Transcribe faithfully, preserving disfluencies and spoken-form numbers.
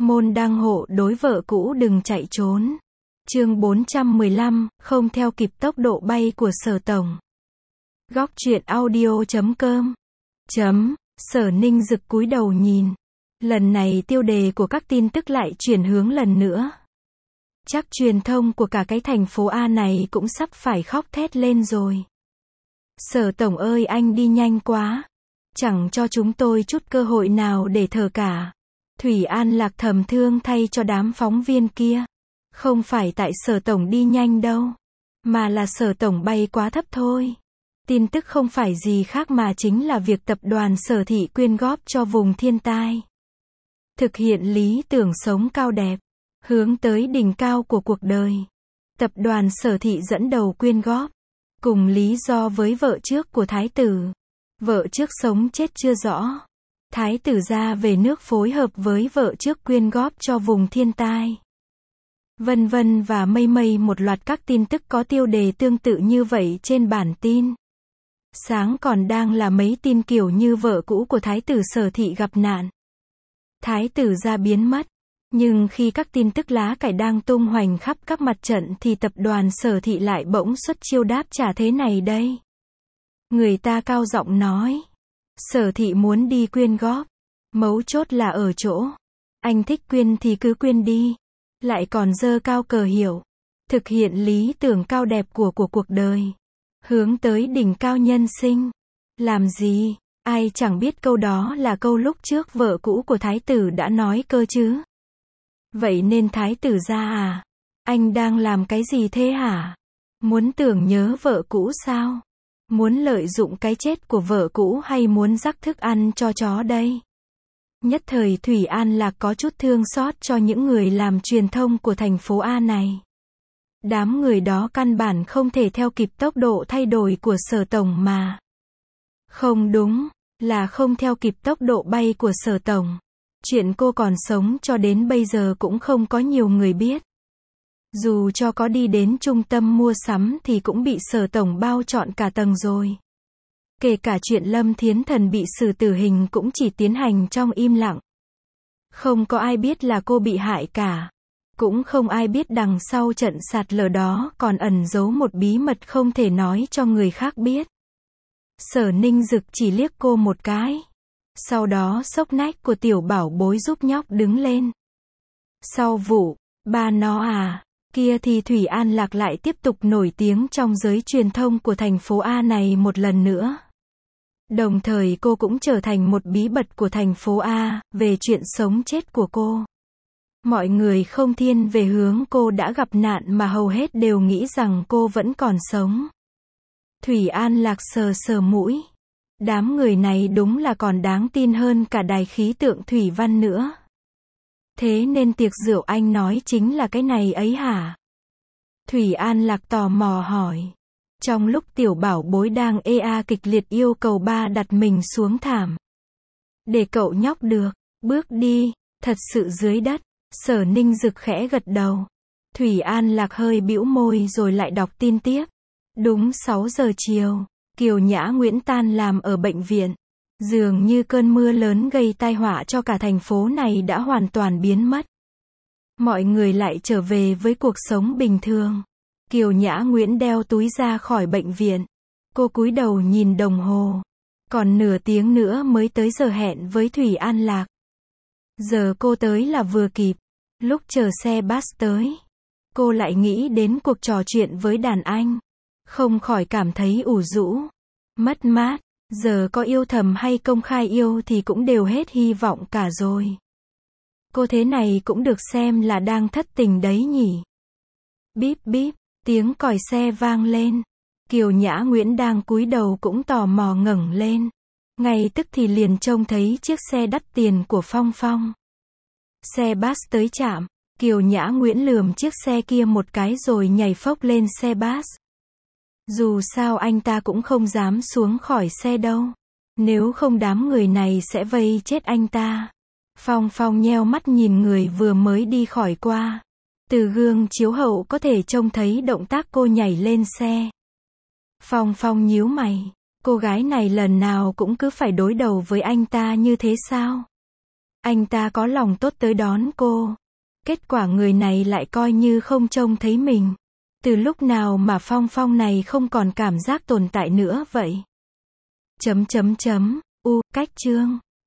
Môn đăng hộ đối vợ cũ đừng chạy trốn. Chương bốn trăm mười lăm, không theo kịp tốc độ bay của Sở Tổng. Góc truyện audio chấm com. Chấm, Sở Ninh Dực cúi đầu nhìn. Lần này tiêu đề của các tin tức lại chuyển hướng lần nữa. Chắc truyền thông của cả cái thành phố A này cũng sắp phải khóc thét lên rồi. Sở Tổng ơi, anh đi nhanh quá. Chẳng cho chúng tôi chút cơ hội nào để thở cả. Thủy An Lạc thầm thương thay cho đám phóng viên kia. Không phải tại Sở Tổng đi nhanh đâu, mà là Sở Tổng bay quá thấp thôi. Tin tức không phải gì khác mà chính là việc tập đoàn Sở Thị quyên góp cho vùng thiên tai. Thực hiện lý tưởng sống cao đẹp, hướng tới đỉnh cao của cuộc đời. Tập đoàn Sở Thị dẫn đầu quyên góp, cùng lý do với vợ trước của Thái tử. Vợ trước sống chết chưa rõ. Thái tử ra về nước phối hợp với vợ trước quyên góp cho vùng thiên tai. Vân vân và mây mây, một loạt các tin tức có tiêu đề tương tự như vậy trên bản tin. Sáng còn đang là mấy tin kiểu như vợ cũ của Thái tử Sở Thị gặp nạn, Thái tử ra biến mất. Nhưng khi các tin tức lá cải đang tung hoành khắp các mặt trận thì tập đoàn Sở Thị lại bỗng xuất chiêu đáp trả thế này đây. Người ta cao giọng nói, Sở Thị muốn đi quyên góp. Mấu chốt là ở chỗ, anh thích quyên thì cứ quyên đi. Lại còn giơ cao cờ hiệu, thực hiện lý tưởng cao đẹp của của cuộc đời. Hướng tới đỉnh cao nhân sinh. Làm gì? Ai chẳng biết câu đó là câu lúc trước vợ cũ của Thái tử đã nói cơ chứ. Vậy nên Thái tử ra à? Anh đang làm cái gì thế hả? Muốn tưởng nhớ vợ cũ sao? Muốn lợi dụng cái chết của vợ cũ hay muốn rắc thức ăn cho chó đây? Nhất thời Thủy An Lạc có chút thương xót cho những người làm truyền thông của thành phố A này. Đám người đó căn bản không thể theo kịp tốc độ thay đổi của Sở Tổng mà. Không đúng, là không theo kịp tốc độ bay của Sở Tổng. Chuyện cô còn sống cho đến bây giờ cũng không có nhiều người biết. Dù cho có đi đến trung tâm mua sắm thì cũng bị Sở Tổng bao trọn cả tầng rồi. Kể cả chuyện Lâm Thiến Thần bị xử tử hình cũng chỉ tiến hành trong im lặng. Không có ai biết là cô bị hại cả. Cũng không ai biết đằng sau trận sạt lở đó còn ẩn giấu một bí mật không thể nói cho người khác biết. Sở Ninh Dực chỉ liếc cô một cái. Sau đó xốc nách của tiểu bảo bối giúp nhóc đứng lên. Sau vụ, ba nó à, kia thì Thủy An Lạc lại tiếp tục nổi tiếng trong giới truyền thông của thành phố A này một lần nữa. Đồng thời cô cũng trở thành một bí mật của thành phố A, về chuyện sống chết của cô. Mọi người không thiên về hướng cô đã gặp nạn mà hầu hết đều nghĩ rằng cô vẫn còn sống. Thủy An Lạc sờ sờ mũi. Đám người này đúng là còn đáng tin hơn cả đài khí tượng thủy văn nữa. Thế nên tiệc rượu anh nói chính là cái này ấy hả? Thủy An Lạc tò mò hỏi. Trong lúc tiểu bảo bối đang ê a kịch liệt yêu cầu ba đặt mình xuống thảm. Để cậu nhóc được, bước đi, thật sự dưới đất. Sở Ninh Dực khẽ gật đầu. Thủy An Lạc hơi bĩu môi rồi lại đọc tin tiếp. Đúng sáu giờ chiều, Kiều Nhã Nguyễn tan làm ở bệnh viện. Dường như cơn mưa lớn gây tai họa cho cả thành phố này đã hoàn toàn biến mất. Mọi người lại trở về với cuộc sống bình thường. Kiều Nhã Nguyễn đeo túi ra khỏi bệnh viện. Cô cúi đầu nhìn đồng hồ. Còn nửa tiếng nữa mới tới giờ hẹn với Thủy An Lạc. Giờ cô tới là vừa kịp. Lúc chờ xe bus tới, cô lại nghĩ đến cuộc trò chuyện với đàn anh. Không khỏi cảm thấy ủ rũ, mất mát. Giờ có yêu thầm hay công khai yêu thì cũng đều hết hy vọng cả rồi. Cô thế này cũng được xem là đang thất tình đấy nhỉ. Bíp bíp, tiếng còi xe vang lên. Kiều Nhã Nguyễn đang cúi đầu cũng tò mò ngẩng lên. Ngay tức thì liền trông thấy chiếc xe đắt tiền của Phong Phong. Xe bus tới trạm, Kiều Nhã Nguyễn lườm chiếc xe kia một cái rồi nhảy phốc lên xe bus. Dù sao anh ta cũng không dám xuống khỏi xe đâu. Nếu không đám người này sẽ vây chết anh ta. Phong Phong nheo mắt nhìn người vừa mới đi khỏi qua. Từ gương chiếu hậu có thể trông thấy động tác cô nhảy lên xe. Phong Phong nhíu mày. Cô gái này lần nào cũng cứ phải đối đầu với anh ta như thế sao? Anh ta có lòng tốt tới đón cô. Kết quả người này lại coi như không trông thấy mình. Từ lúc nào mà Phong Phong này không còn cảm giác tồn tại nữa vậy? Chấm chấm chấm, u, cách chương.